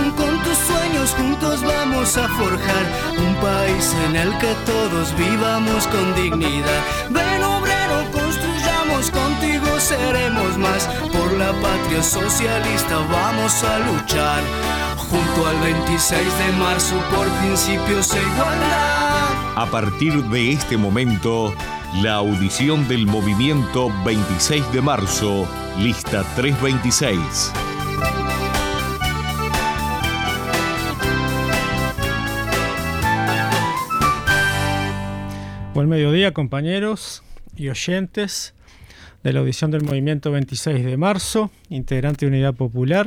Ven con tus sueños, juntos vamos a forjar un país en el que todos vivamos con dignidad. Ven obrero, construyamos, contigo seremos más. Por la patria socialista vamos a luchar. Junto al 26 de marzo por principios e igualdad. A partir de este momento, la audición del movimiento 26 de marzo, lista 326. Buen mediodía, compañeros y oyentes de la audición del movimiento 26 de marzo, integrante de Unidad Popular.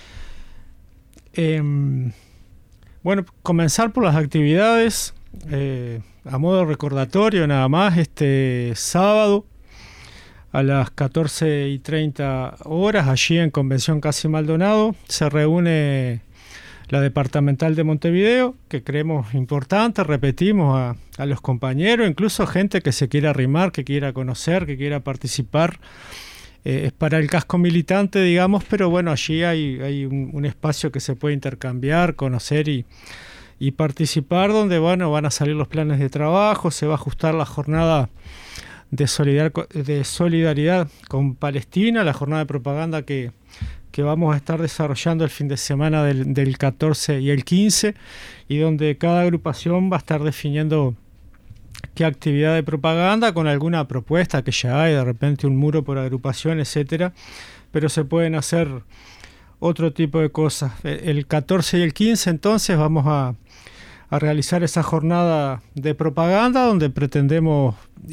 Bueno, comenzar por las actividades. A modo recordatorio nada más, este sábado a las 14:30 horas, allí en Convención Casi Maldonado, se reúne la departamental de Montevideo, que creemos importante, repetimos a los compañeros, incluso gente que se quiera arrimar, que quiera conocer, que quiera participar. Es para el casco militante, digamos, pero bueno, allí hay un espacio que se puede intercambiar, conocer y participar, donde bueno, van a salir los planes de trabajo, se va a ajustar la jornada de solidaridad con Palestina, la jornada de propaganda que vamos a estar desarrollando el fin de semana del 14 y el 15, y donde cada agrupación va a estar definiendo qué actividad de propaganda con alguna propuesta que ya hay, de repente un muro por agrupación, etcétera, pero se pueden hacer otro tipo de cosas. El 14 y el 15 entonces vamos a realizar esa jornada de propaganda donde pretendemos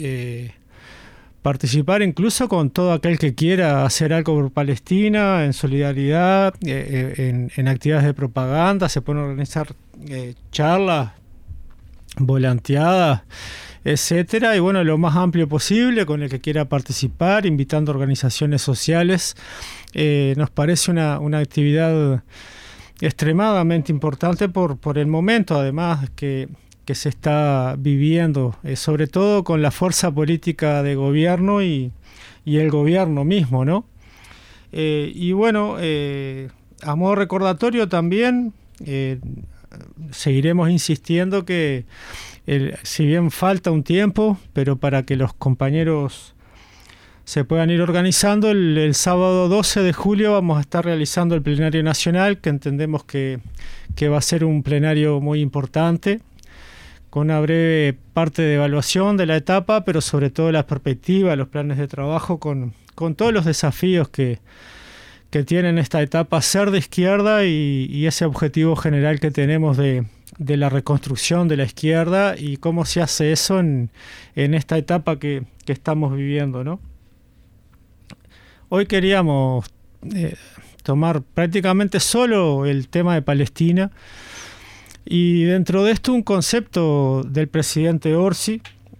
participar incluso con todo aquel que quiera hacer algo por Palestina, en solidaridad, en actividades de propaganda. Se pueden organizar charlas, volanteadas, etcétera, y bueno, lo más amplio posible con el que quiera participar, invitando a organizaciones sociales. Nos parece una actividad extremadamente importante por el momento, además, que se está viviendo, sobre todo con la fuerza política de gobierno y el gobierno mismo, ¿no? Y bueno, a modo recordatorio también, seguiremos insistiendo que si bien falta un tiempo, pero para que los compañeros se puedan ir organizando, el sábado 12 de julio vamos a estar realizando el plenario nacional, que entendemos que va a ser un plenario muy importante, con una breve parte de evaluación de la etapa, pero sobre todo la perspectiva, los planes de trabajo, con todos los desafíos que tienen esta etapa, ser de izquierda y ese objetivo general que tenemos de la reconstrucción de la izquierda y cómo se hace eso en esta etapa que estamos viviendo, ¿no? Hoy queríamos tomar prácticamente solo el tema de Palestina, y dentro de esto un concepto del presidente Orsi,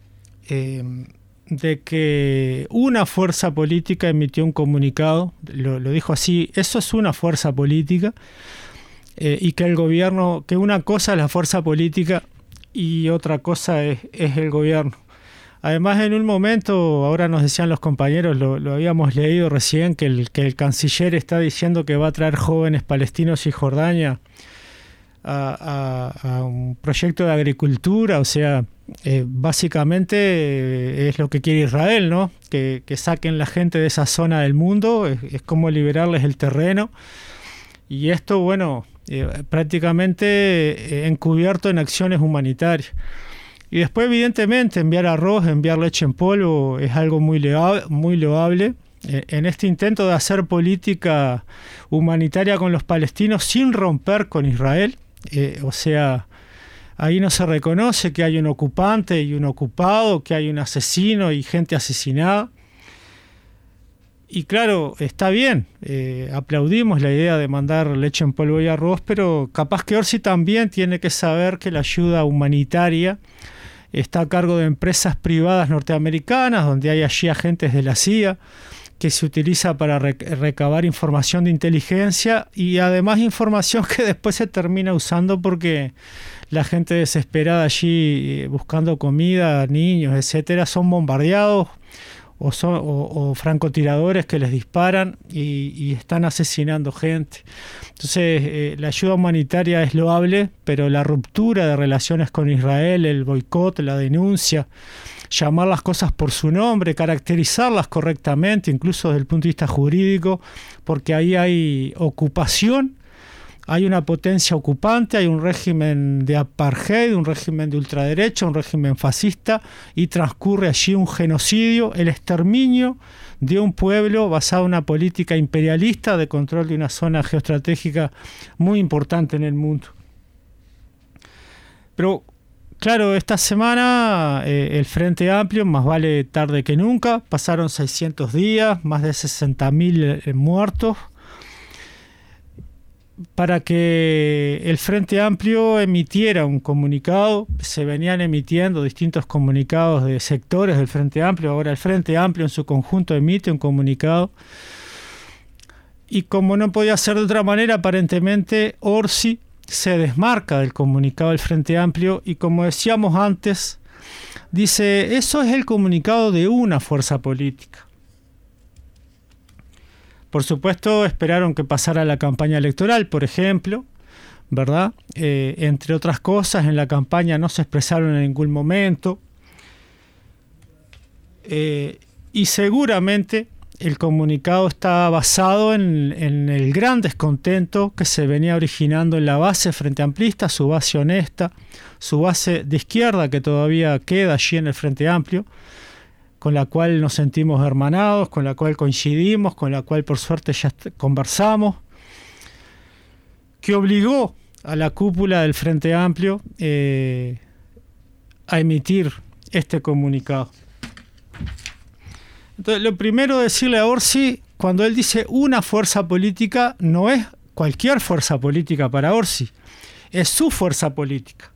de que una fuerza política emitió un comunicado, lo dijo así: eso es una fuerza política, y que el gobierno, que una cosa es la fuerza política y otra cosa es el gobierno. Además, en un momento, ahora nos decían los compañeros, lo habíamos leído recién, que el canciller está diciendo que va a traer jóvenes palestinos y Jordania a un proyecto de agricultura. O sea, básicamente es lo que quiere Israel, ¿no? Que saquen la gente de esa zona del mundo, es como liberarles el terreno. Y esto, bueno, prácticamente encubierto en acciones humanitarias. Y después, evidentemente, enviar arroz, enviar leche en polvo es algo muy loable. En este intento de hacer política humanitaria con los palestinos sin romper con Israel, o sea, ahí no se reconoce que hay un ocupante y un ocupado, que hay un asesino y gente asesinada. Y claro, está bien, aplaudimos la idea de mandar leche en polvo y arroz, pero capaz que Orsi también tiene que saber que la ayuda humanitaria está a cargo de empresas privadas norteamericanas, donde hay allí agentes de la CIA, que se utiliza para recabar información de inteligencia y además información que después se termina usando porque la gente desesperada allí buscando comida, niños, etcétera, son bombardeados o francotiradores que les disparan y están asesinando gente. Entonces, la ayuda humanitaria es loable, pero la ruptura de relaciones con Israel, el boicot, la denuncia, llamar las cosas por su nombre, caracterizarlas correctamente, incluso desde el punto de vista jurídico, porque ahí hay ocupación, hay una potencia ocupante, hay un régimen de apartheid, un régimen de ultraderecha, un régimen fascista, y transcurre allí un genocidio, el exterminio de un pueblo basado en una política imperialista de control de una zona geoestratégica muy importante en el mundo. Pero claro, esta semana el Frente Amplio, más vale tarde que nunca, pasaron 600 días, más de 60.000 muertos, para que el Frente Amplio emitiera un comunicado. Se venían emitiendo distintos comunicados de sectores del Frente Amplio, ahora el Frente Amplio en su conjunto emite un comunicado, y como no podía ser de otra manera, aparentemente Orsi se desmarca del comunicado del Frente Amplio y, como decíamos antes, dice: eso es el comunicado de una fuerza política. Por supuesto, esperaron que pasara la campaña electoral, por ejemplo, ¿verdad? Entre otras cosas, en la campaña no se expresaron en ningún momento. Y seguramente el comunicado está basado en el gran descontento que se venía originando en la base frente amplista, su base honesta, su base de izquierda que todavía queda allí en el Frente Amplio, con la cual nos sentimos hermanados, con la cual coincidimos, con la cual por suerte ya conversamos, que obligó a la cúpula del Frente Amplio a emitir este comunicado. Entonces, lo primero, decirle a Orsi, cuando él dice una fuerza política, no es cualquier fuerza política para Orsi, es su fuerza política.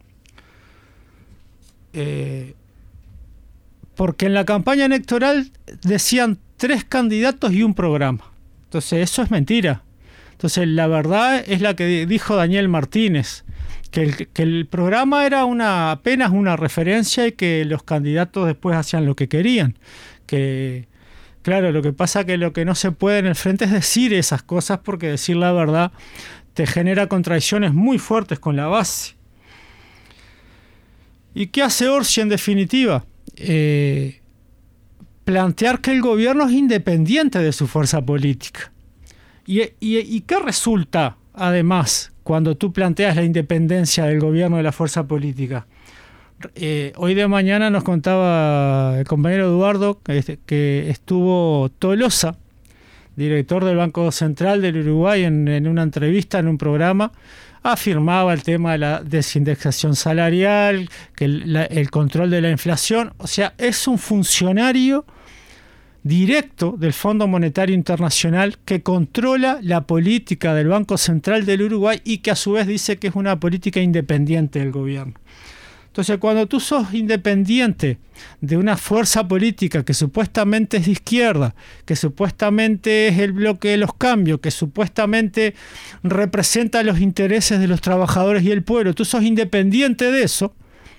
Porque en la campaña electoral decían 3 candidatos y un programa. Entonces, eso es mentira. Entonces, la verdad es la que dijo Daniel Martínez, que el programa era apenas una referencia y que los candidatos después hacían lo que querían. Que, claro, lo que pasa es que lo que no se puede en el frente es decir esas cosas, porque decir la verdad te genera contradicciones muy fuertes con la base. ¿Y qué hace Orsi en definitiva? Plantear que el gobierno es independiente de su fuerza política. ¿Y qué resulta, además, cuando tú planteas la independencia del gobierno de la fuerza política? Hoy de mañana nos contaba el compañero Eduardo que estuvo Tolosa, director del Banco Central del Uruguay, en una entrevista, en un programa, afirmaba el tema de la desindexación salarial, que el control de la inflación. O sea, es un funcionario directo del Fondo Monetario Internacional que controla la política del Banco Central del Uruguay y que a su vez dice que es una política independiente del gobierno. Entonces, cuando tú sos independiente de una fuerza política que supuestamente es de izquierda, que supuestamente es el bloque de los cambios, que supuestamente representa los intereses de los trabajadores y el pueblo, tú sos independiente de eso,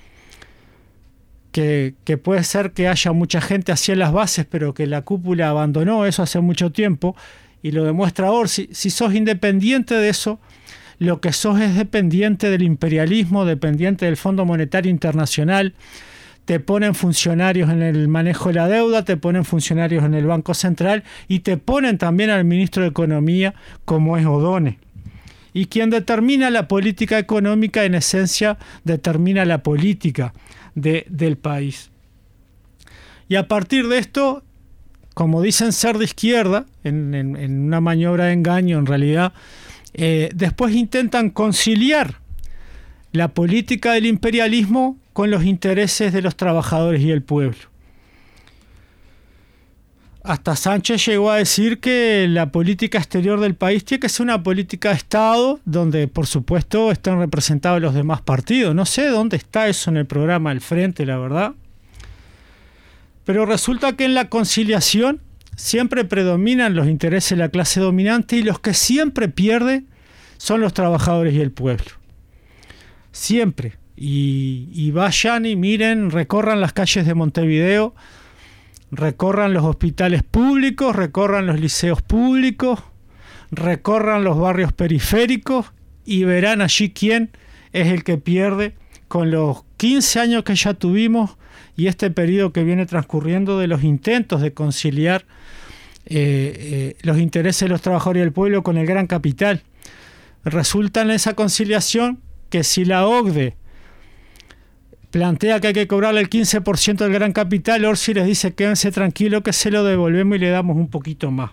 que puede ser que haya mucha gente así en las bases, pero que la cúpula abandonó eso hace mucho tiempo, y lo demuestra Orsi. Si sos independiente de eso, lo que sos es dependiente del imperialismo, dependiente del Fondo Monetario Internacional. Te ponen funcionarios en el manejo de la deuda, te ponen funcionarios en el Banco Central y te ponen también al ministro de Economía, como es O'Donnell. Y quien determina la política económica, en esencia, determina la política del país. Y a partir de esto, como dicen ser de izquierda, en una maniobra de engaño en realidad, después intentan conciliar la política del imperialismo con los intereses de los trabajadores y el pueblo. Hasta Sánchez llegó a decir que la política exterior del país tiene que ser una política de Estado donde, por supuesto, estén representados los demás partidos. No sé dónde está eso en el programa del Frente, la verdad. Pero resulta que en la conciliación siempre predominan los intereses de la clase dominante y los que siempre pierden son los trabajadores y el pueblo. Siempre. Y vayan y miren, recorran las calles de Montevideo recorran los hospitales públicos, recorran los liceos públicos, recorran los barrios periféricos y verán allí quién es el que pierde con los 15 años que ya tuvimos y este periodo que viene transcurriendo de los intentos de conciliar los intereses de los trabajadores y del pueblo con el gran capital. Resulta en esa conciliación que si la OCDE plantea que hay que cobrarle el 15% del gran capital, Orsi les dice quédense tranquilos que se lo devolvemos y le damos un poquito más.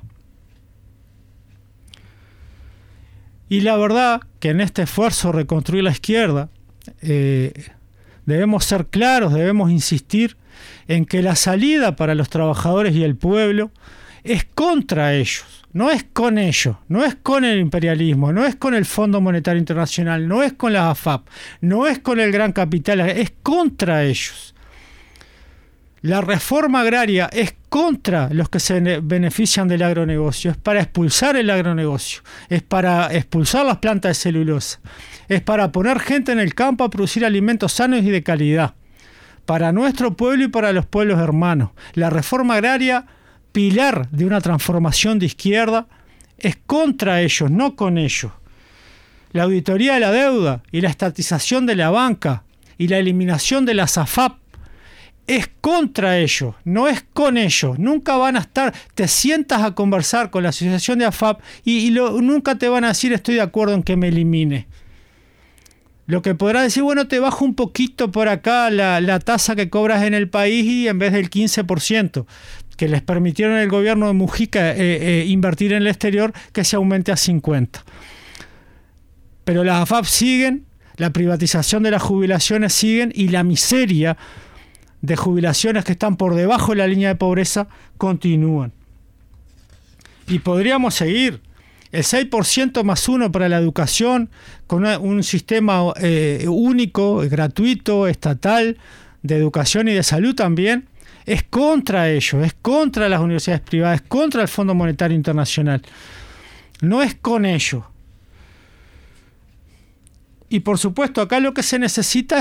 Y la verdad que en este esfuerzo de reconstruir la izquierda debemos ser claros, debemos insistir en que la salida para los trabajadores y el pueblo es contra ellos, no es con ellos, no es con el imperialismo, no es con el Fondo Monetario Internacional, no es con la AFAP, no es con el gran capital, es contra ellos. La reforma agraria es contra los que se benefician del agronegocio, es para expulsar el agronegocio, es para expulsar las plantas de celulosa, es para poner gente en el campo a producir alimentos sanos y de calidad, para nuestro pueblo y para los pueblos hermanos. La reforma agraria, pilar de una transformación de izquierda, es contra ellos, no con ellos. La auditoría de la deuda y la estatización de la banca y la eliminación de las AFAP es contra ellos, no es con ellos. Nunca van a estar, te sientas a conversar con la asociación de AFAP y nunca te van a decir estoy de acuerdo en que me elimine. Lo que podrá decir, bueno, te bajo un poquito por acá la tasa que cobras en el país y en vez del 15% que les permitieron el gobierno de Mujica invertir en el exterior, que se aumente a 50%. Pero las AFAP siguen, la privatización de las jubilaciones siguen y la miseria de jubilaciones que están por debajo de la línea de pobreza continúan. Y podríamos seguir. El 6% más 1 para la educación, con un sistema único, gratuito, estatal, de educación y de salud también, es contra ellos, es contra las universidades privadas, es contra el Fondo Monetario Internacional. No es con ellos. Y por supuesto, acá lo que se necesita es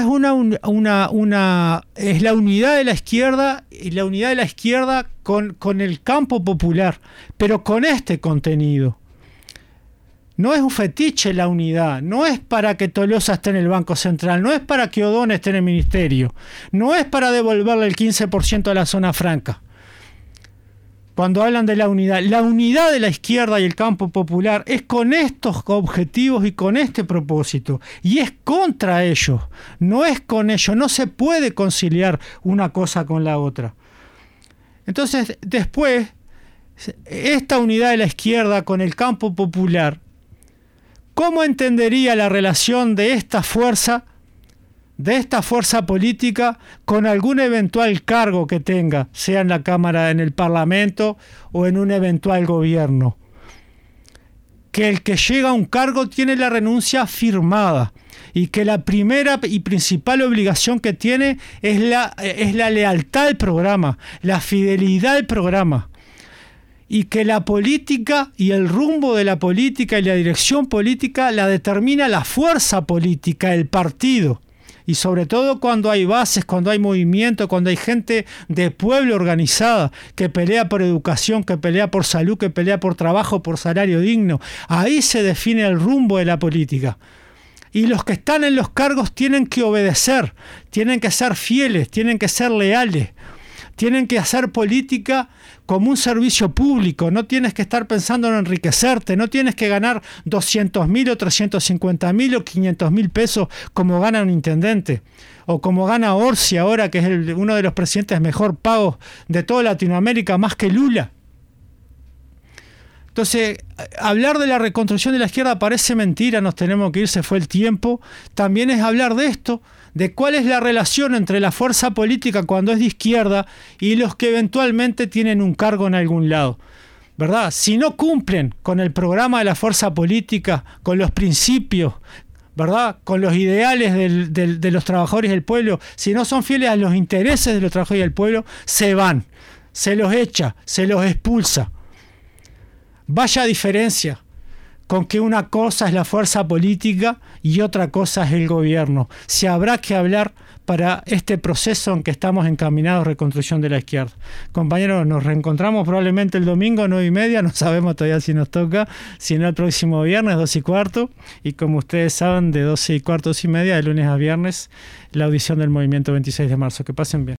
es la unidad de la izquierda, y la unidad de la izquierda con el campo popular, pero con este contenido. No es un fetiche la unidad, no es para que Tolosa esté en el Banco Central, no es para que O'Donnell esté en el Ministerio, no es para devolverle el 15% a la zona franca. Cuando hablan de la unidad de la izquierda y el campo popular es con estos objetivos y con este propósito, y es contra ellos, no es con ellos, no se puede conciliar una cosa con la otra. Entonces, después, esta unidad de la izquierda con el campo popular, ¿cómo entendería la relación de esta fuerza política con algún eventual cargo que tenga, sea en la Cámara, en el Parlamento o en un eventual gobierno? Que el que llega a un cargo tiene la renuncia firmada y que la primera y principal obligación que tiene es la lealtad al programa, la fidelidad al programa. Y que la política y el rumbo de la política y la dirección política la determina la fuerza política, el partido. Y sobre todo cuando hay bases, cuando hay movimiento, cuando hay gente de pueblo organizada que pelea por educación, que pelea por salud, que pelea por trabajo, por salario digno. Ahí se define el rumbo de la política. Y los que están en los cargos tienen que obedecer, tienen que ser fieles, tienen que ser leales. Tienen que hacer política como un servicio público, no tienes que estar pensando en enriquecerte, no tienes que ganar 200.000 o 350.000 o 500.000 pesos como gana un intendente, o como gana Orsi ahora, que es uno de los presidentes mejor pagos de toda Latinoamérica, más que Lula. Entonces, hablar de la reconstrucción de la izquierda parece mentira, nos tenemos que ir, se fue el tiempo. También es hablar de esto, de cuál es la relación entre la fuerza política cuando es de izquierda y los que eventualmente tienen un cargo en algún lado, ¿verdad? Si no cumplen con el programa de la fuerza política, con los principios, ¿verdad?, con los ideales de los trabajadores del pueblo, si no son fieles a los intereses de los trabajadores del pueblo, se van, se los echa, se los expulsa. Vaya diferencia con que una cosa es la fuerza política y otra cosa es el gobierno. Si habrá que hablar para este proceso en que estamos encaminados a reconstrucción de la izquierda. Compañeros, nos reencontramos probablemente el domingo 9:30, no sabemos todavía si nos toca, sino el próximo viernes 2:15, y como ustedes saben, de 12:15 a 2:30, de lunes a viernes, la audición del Movimiento 26 de marzo. Que pasen bien.